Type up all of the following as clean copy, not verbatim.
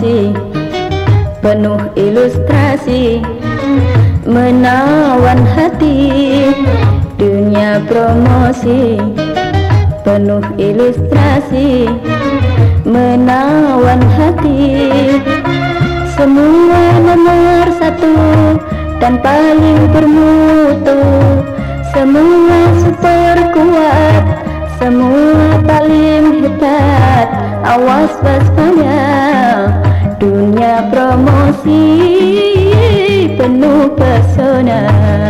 promosi, penuh ilustrasi, menawan hati. Dunia promosi, penuh ilustrasi, menawan hati. Semua nomor satu dan paling bermutu, semua super kuat, semua paling hebat. Awas waspada, dunia promosi penuh pesona.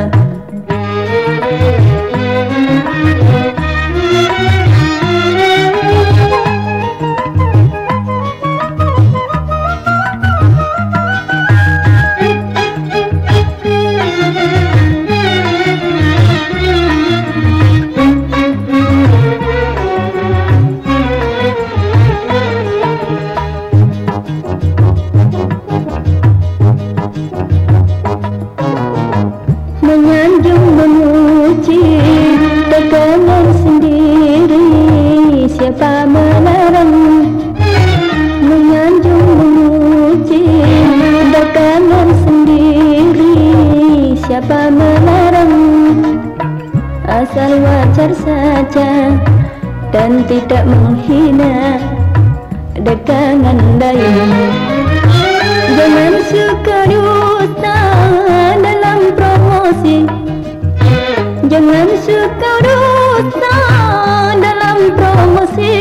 Menyanjung memuji dagangan sendiri, siapa melarang? Menyanjung memuji dagangan sendiri, siapa melarang? Asal wajar saja dan tidak menghina dagangan lain. Jangan suka dusta dalam promosi, jangan suka dusta dalam promosi.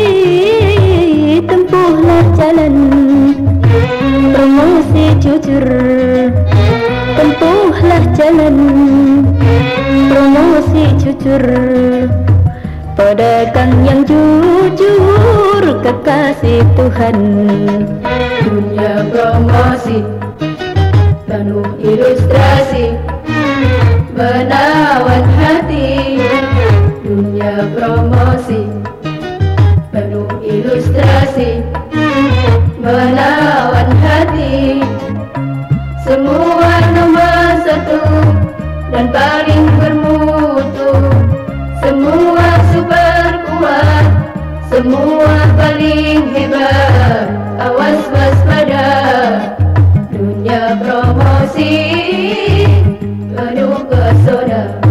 Tempuhlah jalan promosi jujur, tempuhlah jalan promosi jujur. Pedagang yang jujur, kekasih Tuhan. Dunia promosi, penuh ilustrasi, menawan hati. Dunia promosi, penuh ilustrasi, menawan hati. Semua nomor satu dan paling bermutu, semua super kuat, semua paling hebat. Awas waspada, dunia promosi penuh pesona.